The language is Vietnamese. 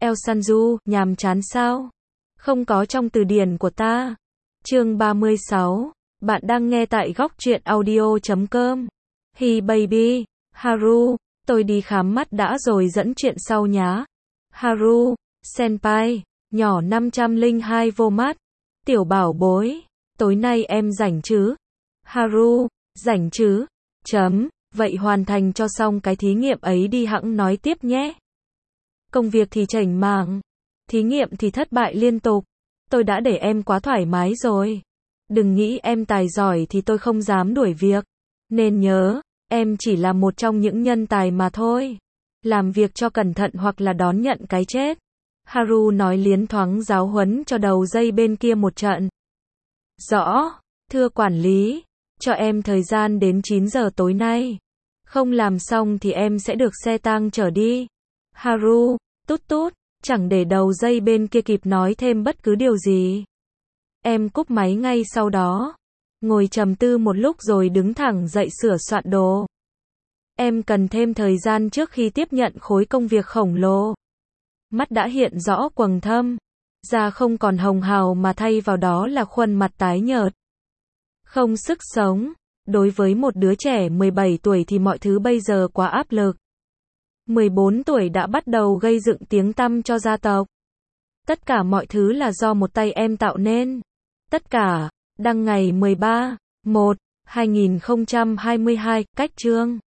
El Sanju, nhàm chán sao? Không có trong từ điển của ta. Chương 36. Bạn đang nghe tại góc truyện audio.com. Hi baby, Haru, tôi đi khám mắt đã rồi dẫn chuyện sau nhá. Haru, senpai, nhỏ 502 vô mắt. Tiểu bảo bối, tối nay em rảnh chứ? Haru, rảnh chứ? Vậy hoàn thành cho xong cái thí nghiệm ấy đi hẵng nói tiếp nhé. Công việc thì chểnh mảng, thí nghiệm thì thất bại liên tục. Tôi đã để em quá thoải mái rồi. Đừng nghĩ em tài giỏi thì tôi không dám đuổi việc. Nên nhớ, em chỉ là một trong những nhân tài mà thôi. Làm việc cho cẩn thận hoặc là đón nhận cái chết. Haru nói liến thoáng giáo huấn cho đầu dây bên kia một trận. Rõ, thưa quản lý, cho em thời gian đến 9 giờ tối nay. Không làm xong thì em sẽ được xe tang chở đi. Haru, tút tút, chẳng để đầu dây bên kia kịp nói thêm bất cứ điều gì. Em cúp máy ngay sau đó. Ngồi trầm tư một lúc rồi đứng thẳng dậy sửa soạn đồ. Em cần thêm thời gian trước khi tiếp nhận khối công việc khổng lồ. Mắt đã hiện rõ quầng thâm. Da không còn hồng hào mà thay vào đó là khuôn mặt tái nhợt. Không sức sống. Đối với một đứa trẻ 17 tuổi thì mọi thứ bây giờ quá áp lực. 14 tuổi đã bắt đầu gây dựng tiếng tăm cho gia tộc. Tất cả mọi thứ là do một tay em tạo nên. Tất cả, đăng ngày 13/1/2022, cách chương.